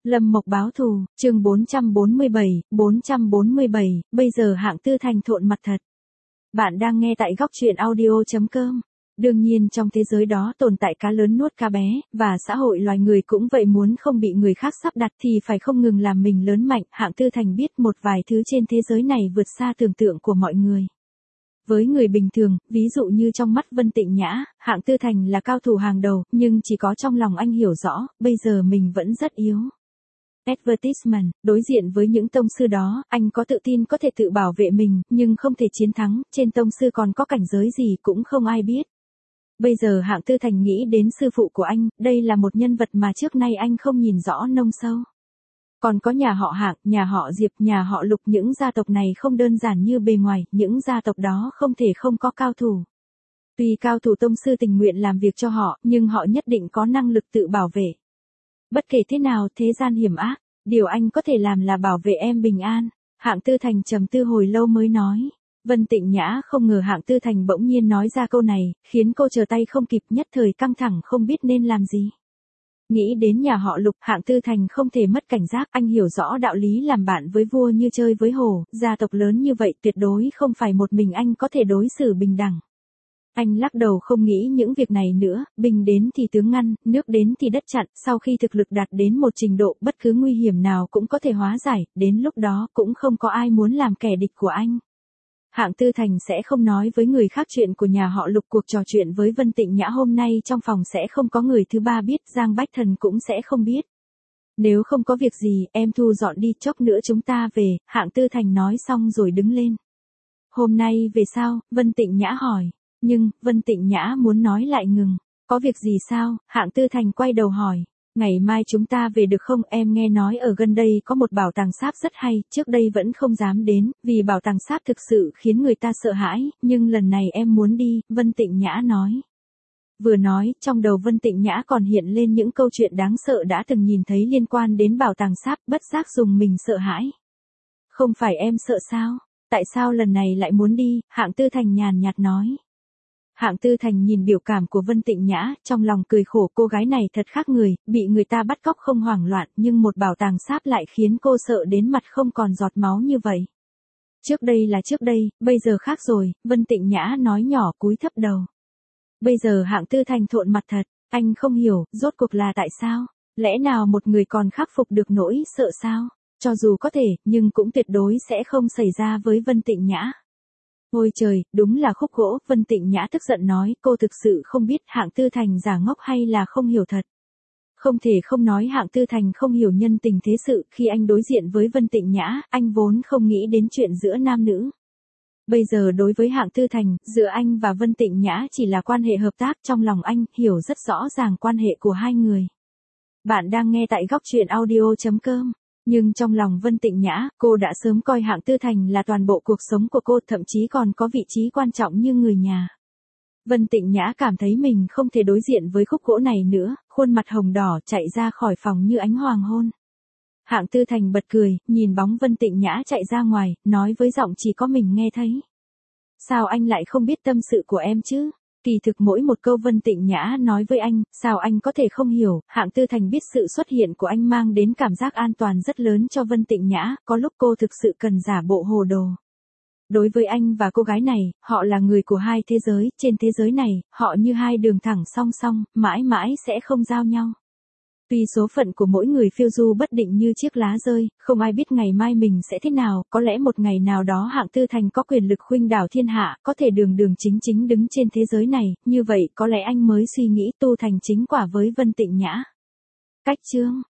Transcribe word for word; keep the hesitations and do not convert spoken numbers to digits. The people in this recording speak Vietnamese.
Lâm Mộc báo thù, chương bốn trăm bốn mươi bảy, bốn trăm bốn mươi bảy, bây giờ Hạng Tư Thành thộn mặt thật. Bạn đang nghe tại góc truyện audio chấm com. Đương nhiên trong thế giới đó tồn tại cá lớn nuốt cá bé, và xã hội loài người cũng vậy, muốn không bị người khác sắp đặt thì phải không ngừng làm mình lớn mạnh. Hạng Tư Thành biết một vài thứ trên thế giới này vượt xa tưởng tượng của mọi người. Với người bình thường, ví dụ như trong mắt Vân Tịnh Nhã, Hạng Tư Thành là cao thủ hàng đầu, nhưng chỉ có trong lòng anh hiểu rõ, bây giờ mình vẫn rất yếu. Advertisement, đối diện với những tông sư đó, anh có tự tin có thể tự bảo vệ mình, nhưng không thể chiến thắng, trên tông sư còn có cảnh giới gì cũng không ai biết. Bây giờ Hạng Tư Thành nghĩ đến sư phụ của anh, đây là một nhân vật mà trước nay anh không nhìn rõ nông sâu. Còn có nhà họ Hạng, nhà họ Diệp, nhà họ Lục, những gia tộc này không đơn giản như bề ngoài, những gia tộc đó không thể không có cao thủ. Tuy cao thủ tông sư tình nguyện làm việc cho họ, nhưng họ nhất định có năng lực tự bảo vệ. Bất kể thế nào, thế gian hiểm ác, điều anh có thể làm là bảo vệ em bình an. Hạng Tư Thành trầm tư hồi lâu mới nói. Vân Tịnh Nhã không ngờ Hạng Tư Thành bỗng nhiên nói ra câu này, khiến cô trở tay không kịp, nhất thời căng thẳng không biết nên làm gì. Nghĩ đến nhà họ Lục, Hạng Tư Thành không thể mất cảnh giác, anh hiểu rõ đạo lý làm bạn với vua như chơi với hổ, gia tộc lớn như vậy tuyệt đối không phải một mình anh có thể đối xử bình đẳng. Anh lắc đầu không nghĩ những việc này nữa, binh đến thì tướng ngăn, nước đến thì đất chặn, sau khi thực lực đạt đến một trình độ bất cứ nguy hiểm nào cũng có thể hóa giải, đến lúc đó cũng không có ai muốn làm kẻ địch của anh. Hạng Tư Thành sẽ không nói với người khác chuyện của nhà họ Lục, cuộc trò chuyện với Vân Tịnh Nhã hôm nay trong phòng sẽ không có người thứ ba biết, Giang Bách Thần cũng sẽ không biết. Nếu không có việc gì, em thu dọn đi, chốc nữa chúng ta về, Hạng Tư Thành nói xong rồi đứng lên. Hôm nay về sao? Vân Tịnh Nhã hỏi. Nhưng, Vân Tịnh Nhã muốn nói lại ngừng. Có việc gì sao? Hạng Tư Thành quay đầu hỏi. Ngày mai chúng ta về được không? Em nghe nói ở gần đây có một bảo tàng sáp rất hay, trước đây vẫn không dám đến, vì bảo tàng sáp thực sự khiến người ta sợ hãi, nhưng lần này em muốn đi, Vân Tịnh Nhã nói. Vừa nói, trong đầu Vân Tịnh Nhã còn hiện lên những câu chuyện đáng sợ đã từng nhìn thấy liên quan đến bảo tàng sáp, bất giác dùng mình sợ hãi. Không phải em sợ sao? Tại sao lần này lại muốn đi? Hạng Tư Thành nhàn nhạt nói. Hạng Tư Thành nhìn biểu cảm của Vân Tịnh Nhã, trong lòng cười khổ, cô gái này thật khác người, bị người ta bắt cóc không hoảng loạn, nhưng một bảo tàng sáp lại khiến cô sợ đến mặt không còn giọt máu như vậy. Trước đây là trước đây, bây giờ khác rồi, Vân Tịnh Nhã nói nhỏ cúi thấp đầu. Bây giờ Hạng Tư Thành thộn mặt thật, anh không hiểu, rốt cuộc là tại sao? Lẽ nào một người còn khắc phục được nỗi sợ sao? Cho dù có thể, nhưng cũng tuyệt đối sẽ không xảy ra với Vân Tịnh Nhã. Ôi trời, đúng là khúc gỗ, Vân Tịnh Nhã tức giận nói, cô thực sự không biết Hạng Tư Thành giả ngốc hay là không hiểu thật. Không thể không nói Hạng Tư Thành không hiểu nhân tình thế sự, khi anh đối diện với Vân Tịnh Nhã, anh vốn không nghĩ đến chuyện giữa nam nữ. Bây giờ đối với Hạng Tư Thành, giữa anh và Vân Tịnh Nhã chỉ là quan hệ hợp tác, trong lòng anh hiểu rất rõ ràng quan hệ của hai người. Bạn đang nghe tại góc truyện audio chấm com. Nhưng trong lòng Vân Tịnh Nhã, cô đã sớm coi Hạng Tư Thành là toàn bộ cuộc sống của cô, thậm chí còn có vị trí quan trọng như người nhà. Vân Tịnh Nhã cảm thấy mình không thể đối diện với khúc gỗ này nữa, khuôn mặt hồng đỏ chạy ra khỏi phòng như ánh hoàng hôn. Hạng Tư Thành bật cười, nhìn bóng Vân Tịnh Nhã chạy ra ngoài, nói với giọng chỉ có mình nghe thấy. Sao anh lại không biết tâm sự của em chứ? Kỳ thực mỗi một câu Vân Tịnh Nhã nói với anh, sao anh có thể không hiểu? Hạng Tư Thành biết sự xuất hiện của anh mang đến cảm giác an toàn rất lớn cho Vân Tịnh Nhã, có lúc cô thực sự cần giả bộ hồ đồ. Đối với anh và cô gái này, họ là người của hai thế giới, trên thế giới này, họ như hai đường thẳng song song, mãi mãi sẽ không giao nhau. Tuy số phận của mỗi người phiêu du bất định như chiếc lá rơi, không ai biết ngày mai mình sẽ thế nào, có lẽ một ngày nào đó Hạng Tư Thành có quyền lực khuynh đảo thiên hạ, có thể đường đường chính chính đứng trên thế giới này, như vậy có lẽ anh mới suy nghĩ tu thành chính quả với Vân Tịnh Nhã. Cách chương